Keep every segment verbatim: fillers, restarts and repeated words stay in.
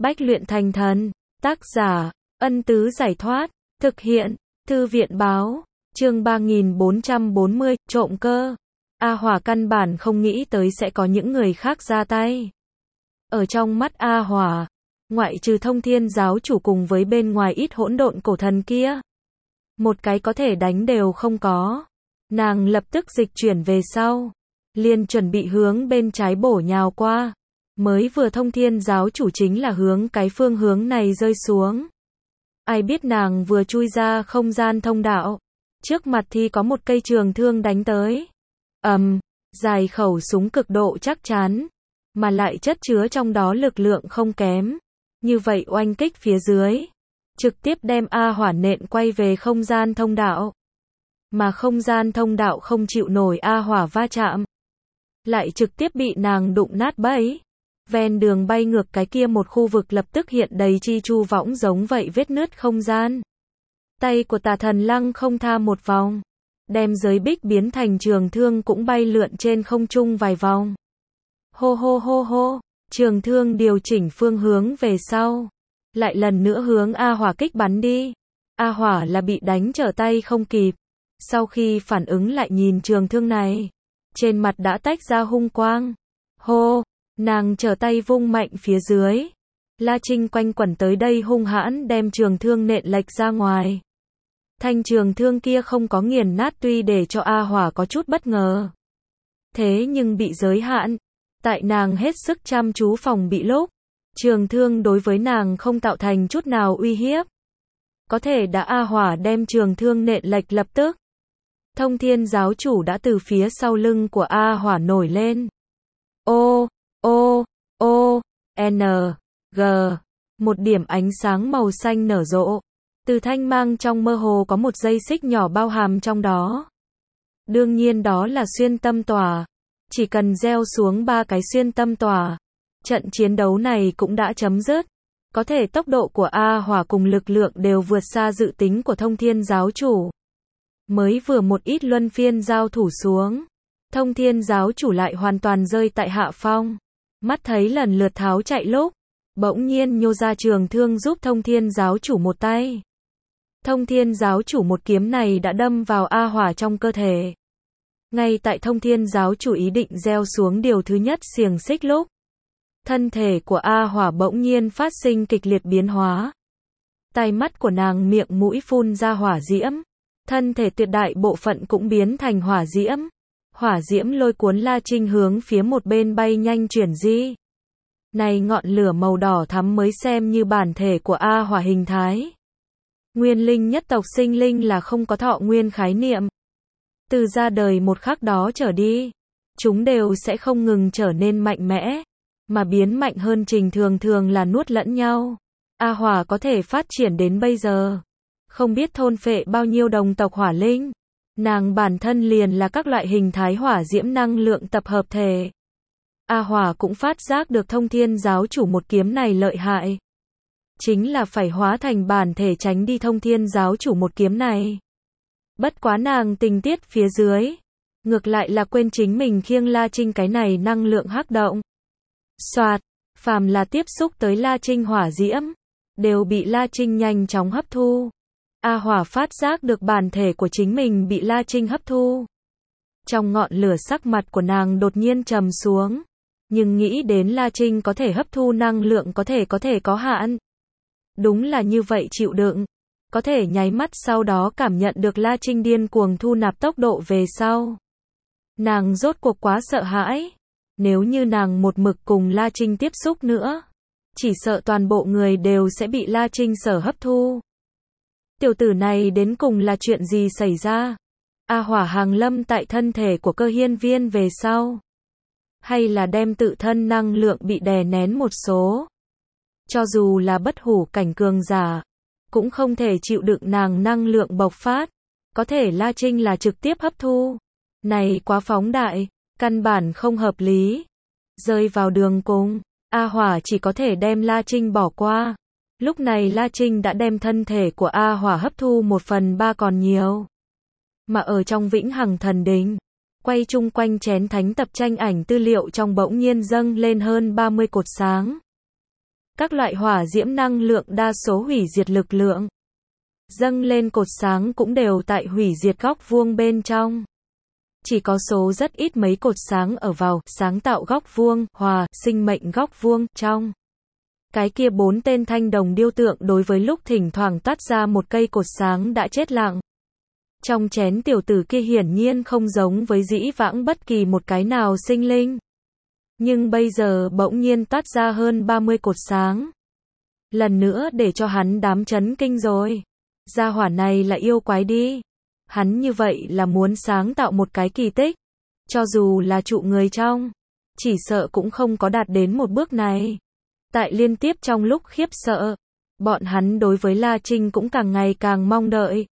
Bách luyện thành thần. Tác giả, Ân Tứ Giải Thoát. Thực hiện, Thư viện Báo. Chương ba nghìn bốn trăm bốn mươi, trộm cơ. A Hỏa căn bản không nghĩ tới sẽ có những người khác ra tay. Ở trong mắt A Hỏa, ngoại trừ Thông Thiên giáo chủ cùng với bên ngoài ít hỗn độn cổ thần kia, một cái có thể đánh đều không có. Nàng lập tức dịch chuyển về sau, liền chuẩn bị hướng bên trái bổ nhào qua. Mới vừa Thông Thiên giáo chủ chính là hướng cái phương hướng này rơi xuống. Ai biết nàng vừa chui ra không gian thông đạo, trước mặt thì có một cây trường thương đánh tới. Ầm, um, dài khẩu súng cực độ chắc chắn, mà lại chất chứa trong đó lực lượng không kém. Như vậy oanh kích phía dưới, trực tiếp đem A Hỏa nện quay về không gian thông đạo. Mà không gian thông đạo không chịu nổi A Hỏa va chạm, lại trực tiếp bị nàng đụng nát bấy. Ven đường bay ngược cái kia một khu vực lập tức hiện đầy chi chu võng giống vậy vết nứt không gian. Tay của Tà Thần lăng không tha một vòng, đem giới bích biến thành trường thương cũng bay lượn trên không trung vài vòng. Hô hô hô hô, trường thương điều chỉnh phương hướng về sau, lại lần nữa hướng A Hỏa kích bắn đi. A Hỏa là bị đánh trở tay không kịp, sau khi phản ứng lại nhìn trường thương này, trên mặt đã tách ra hung quang. Hô, nàng trở tay vung mạnh phía dưới, La Trinh quanh quẩn tới đây hung hãn đem trường thương nện lệch ra ngoài. Thanh trường thương kia không có nghiền nát tuy để cho A Hỏa có chút bất ngờ, thế nhưng bị giới hạn. Tại nàng hết sức chăm chú phòng bị lúc, trường thương đối với nàng không tạo thành chút nào uy hiếp. Có thể đã A Hỏa đem trường thương nện lệch lập tức, Thông Thiên giáo chủ đã từ phía sau lưng của A Hỏa nổi lên. Ô, ô, ô, N, G, một điểm ánh sáng màu xanh nở rộ. Từ thanh mang trong mơ hồ có một dây xích nhỏ bao hàm trong đó. Đương nhiên đó là xuyên tâm tỏa. Chỉ cần gieo xuống ba cái xuyên tâm tỏa, trận chiến đấu này cũng đã chấm dứt. Có thể tốc độ của A Hỏa cùng lực lượng đều vượt xa dự tính của Thông Thiên giáo chủ. Mới vừa một ít luân phiên giao thủ xuống, Thông Thiên giáo chủ lại hoàn toàn rơi tại hạ phong. Mắt thấy lần lượt tháo chạy lúc, bỗng nhiên nhô ra trường thương giúp Thông Thiên giáo chủ một tay. Thông Thiên giáo chủ một kiếm này đã đâm vào A Hỏa trong cơ thể. Ngay tại Thông Thiên giáo chủ ý định gieo xuống điều thứ nhất xiềng xích lúc, thân thể của A Hỏa bỗng nhiên phát sinh kịch liệt biến hóa. Tai mắt của nàng miệng mũi phun ra hỏa diễm, thân thể tuyệt đại bộ phận cũng biến thành hỏa diễm. Hỏa diễm lôi cuốn La Trinh hướng phía một bên bay nhanh chuyển di. Này ngọn lửa màu đỏ thắm mới xem như bản thể của A Hỏa hình thái. Nguyên linh nhất tộc sinh linh là không có thọ nguyên khái niệm. Từ ra đời một khắc đó trở đi, chúng đều sẽ không ngừng trở nên mạnh mẽ, mà biến mạnh hơn trình thường thường là nuốt lẫn nhau. A Hỏa có thể phát triển đến bây giờ, không biết thôn phệ bao nhiêu đồng tộc hỏa linh. Nàng bản thân liền là các loại hình thái hỏa diễm năng lượng tập hợp thể. A Hỏa cũng phát giác được Thông Thiên giáo chủ một kiếm này lợi hại, chính là phải hóa thành bản thể tránh đi Thông Thiên giáo chủ một kiếm này. Bất quá nàng tình tiết phía dưới, ngược lại là quên chính mình khiêng La Trinh cái này năng lượng hắc động. Soạt, phàm là tiếp xúc tới La Trinh hỏa diễm, đều bị La Trinh nhanh chóng hấp thu. A Hỏa phát giác được bản thể của chính mình bị La Trinh hấp thu. Trong ngọn lửa sắc mặt của nàng đột nhiên trầm xuống, nhưng nghĩ đến La Trinh có thể hấp thu năng lượng có thể có thể có hạn. Đúng là như vậy chịu đựng. Có thể nháy mắt sau đó cảm nhận được La Trinh điên cuồng thu nạp tốc độ về sau. Nàng rốt cuộc quá sợ hãi. Nếu như nàng một mực cùng La Trinh tiếp xúc nữa, chỉ sợ toàn bộ người đều sẽ bị La Trinh sở hấp thu. Tiểu tử này đến cùng là chuyện gì xảy ra? A Hỏa hàng lâm tại thân thể của Cơ Hiên Viên về sau, hay là đem tự thân năng lượng bị đè nén một số? Cho dù là bất hủ cảnh cường giả, cũng không thể chịu đựng nàng năng lượng bộc phát. Có thể La Trinh là trực tiếp hấp thu. Này quá phóng đại, căn bản không hợp lý. Rơi vào đường cùng, A Hỏa chỉ có thể đem La Trinh bỏ qua. Lúc này La Trinh đã đem thân thể của A Hỏa hấp thu một phần ba còn nhiều. Mà ở trong Vĩnh Hằng Thần Đình, quay chung quanh chén thánh tập tranh ảnh tư liệu trong bỗng nhiên dâng lên hơn ba mươi cột sáng. Các loại hỏa diễm năng lượng đa số hủy diệt lực lượng dâng lên cột sáng cũng đều tại hủy diệt góc vuông bên trong. Chỉ có số rất ít mấy cột sáng ở vào sáng tạo góc vuông, hòa, sinh mệnh góc vuông, trong. Cái kia bốn tên thanh đồng điêu tượng đối với lúc thỉnh thoảng toát ra một cây cột sáng đã chết lặng. Trong chén tiểu tử kia hiển nhiên không giống với dĩ vãng bất kỳ một cái nào sinh linh. Nhưng bây giờ bỗng nhiên toát ra hơn ba mươi cột sáng. Lần nữa để cho hắn đám chấn kinh rồi. Gia hỏa này là yêu quái đi. Hắn như vậy là muốn sáng tạo một cái kỳ tích. Cho dù là trụ người trong, chỉ sợ cũng không có đạt đến một bước này. Tại liên tiếp trong lúc khiếp sợ, bọn hắn đối với La Trinh cũng càng ngày càng mong đợi.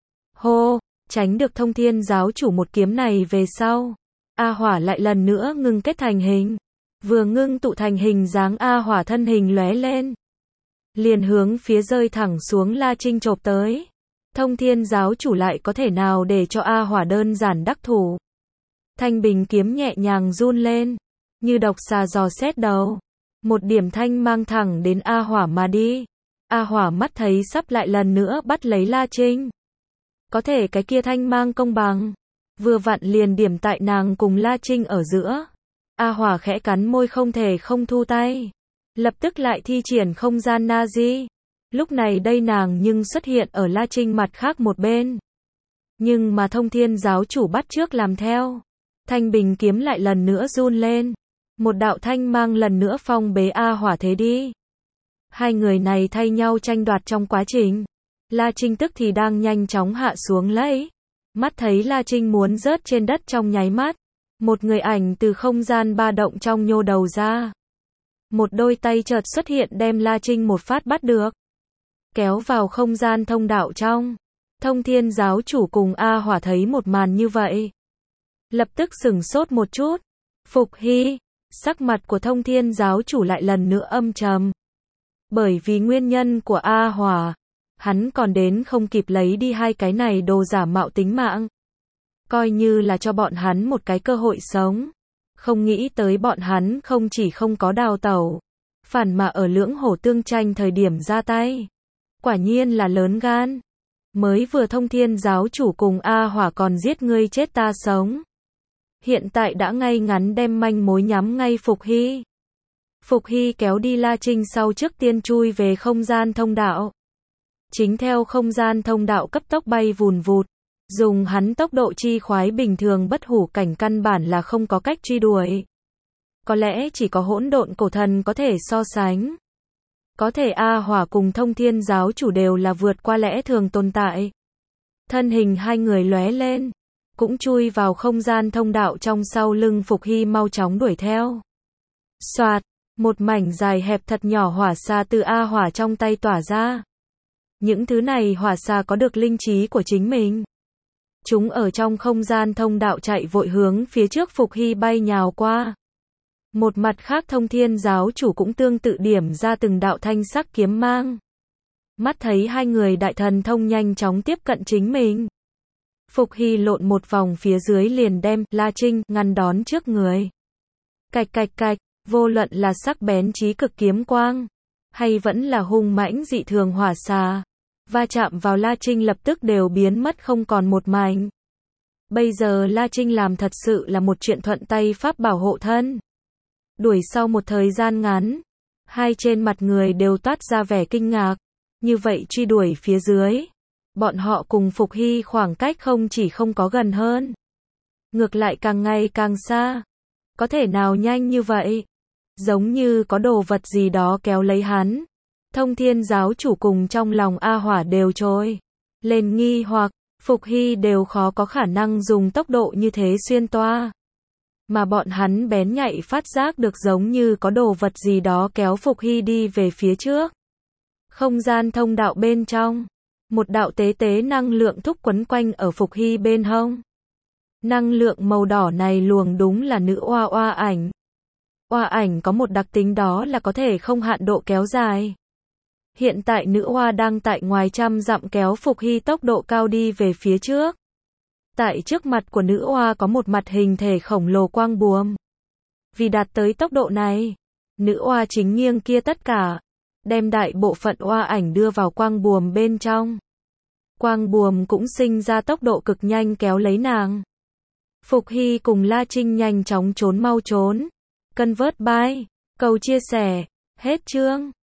Hô, tránh được Thông Thiên giáo chủ một kiếm này về sau. A Hỏa lại lần nữa ngưng kết thành hình. Vừa ngưng tụ thành hình dáng A Hỏa thân hình lóe lên. Liền hướng phía rơi thẳng xuống La Trinh chộp tới. Thông Thiên giáo chủ lại có thể nào để cho A Hỏa đơn giản đắc thủ. Thanh bình kiếm nhẹ nhàng run lên. Như độc xà giò xét đầu. Một điểm thanh mang thẳng đến A Hỏa mà đi. A Hỏa mắt thấy sắp lại lần nữa bắt lấy La Trinh. Có thể cái kia thanh mang công bằng. Vừa vặn liền điểm tại nàng cùng La Trinh ở giữa. A Hỏa khẽ cắn môi không thể không thu tay. Lập tức lại thi triển không gian Nazi. Lúc này đây nàng nhưng xuất hiện ở La Trinh mặt khác một bên. Nhưng mà Thông Thiên giáo chủ bắt trước làm theo. Thanh bình kiếm lại lần nữa run lên. Một đạo thanh mang lần nữa phong bế A Hỏa thế đi. Hai người này thay nhau tranh đoạt trong quá trình. La Trinh tức thì đang nhanh chóng hạ xuống lấy. Mắt thấy La Trinh muốn rớt trên đất trong nháy mắt. Một người ảnh từ không gian ba động trong nhô đầu ra. Một đôi tay chợt xuất hiện đem La Trinh một phát bắt được. Kéo vào không gian thông đạo trong. Thông Thiên giáo chủ cùng A Hỏa thấy một màn như vậy. Lập tức sửng sốt một chút. Phục Hy. Sắc mặt của Thông Thiên giáo chủ lại lần nữa âm trầm. Bởi vì nguyên nhân của A Hỏa. Hắn còn đến không kịp lấy đi hai cái này đồ giả mạo tính mạng. Coi như là cho bọn hắn một cái cơ hội sống. Không nghĩ tới bọn hắn không chỉ không có đào tẩu. Phản mà ở lưỡng hổ tương tranh thời điểm ra tay. Quả nhiên là lớn gan. Mới vừa Thông Thiên giáo chủ cùng A Hỏa còn giết ngươi chết ta sống. Hiện tại đã ngay ngắn đem manh mối nhắm ngay Phục Hy. Phục Hy kéo đi La Trinh sau trước tiên chui về không gian thông đạo. Chính theo không gian thông đạo cấp tốc bay vùn vụt. Dùng hắn tốc độ chi khoái bình thường bất hủ cảnh căn bản là không có cách truy đuổi. Có lẽ chỉ có hỗn độn cổ thần có thể so sánh. Có thể A Hỏa cùng Thông Thiên giáo chủ đều là vượt qua lẽ thường tồn tại. Thân hình hai người lóe lên. Cũng chui vào không gian thông đạo trong sau lưng Phục Hy mau chóng đuổi theo. Soạt, một mảnh dài hẹp thật nhỏ hỏa xa từ A Hỏa trong tay tỏa ra. Những thứ này hỏa xa có được linh trí của chính mình. Chúng ở trong không gian thông đạo chạy vội hướng phía trước Phục Hy bay nhào qua. Một mặt khác Thông Thiên giáo chủ cũng tương tự điểm ra từng đạo thanh sắc kiếm mang. Mắt thấy hai người đại thần thông nhanh chóng tiếp cận chính mình. Phục Hy lộn một vòng phía dưới liền đem La Trinh ngăn đón trước người. Cạch cạch cạch, vô luận là sắc bén chí cực kiếm quang, hay vẫn là hung mãnh dị thường hỏa xà, va chạm vào La Trinh lập tức đều biến mất không còn một mảnh. Bây giờ La Trinh làm thật sự là một chuyện thuận tay pháp bảo hộ thân. Đuổi sau một thời gian ngắn, hai trên mặt người đều toát ra vẻ kinh ngạc. Như vậy truy đuổi phía dưới, bọn họ cùng Phục Hy khoảng cách không chỉ không có gần hơn, ngược lại càng ngày càng xa. Có thể nào nhanh như vậy? Giống như có đồ vật gì đó kéo lấy hắn. Thông Thiên giáo chủ cùng trong lòng A Hỏa đều trôi lên nghi hoặc, Phục Hy đều khó có khả năng dùng tốc độ như thế xuyên toa. Mà bọn hắn bén nhạy phát giác được giống như có đồ vật gì đó kéo Phục Hy đi về phía trước. Không gian thông đạo bên trong, một đạo tế tế năng lượng thúc quấn quanh ở Phục Hy bên hông. Năng lượng màu đỏ này luồng đúng là nữ oa oa ảnh. Oa ảnh có một đặc tính đó là có thể không hạn độ kéo dài. Hiện tại nữ oa đang tại ngoài trăm dặm kéo Phục Hy tốc độ cao đi về phía trước. Tại trước mặt của nữ oa có một mặt hình thể khổng lồ quang buồm. Vì đạt tới tốc độ này, nữ oa chính nghiêng kia tất cả, đem đại bộ phận oa ảnh đưa vào quang buồm bên trong. Quang buồm cũng sinh ra tốc độ cực nhanh kéo lấy nàng. Phục Hy cùng La Trinh nhanh chóng trốn mau trốn. Convert by. Cầu chia sẻ. Hết chương.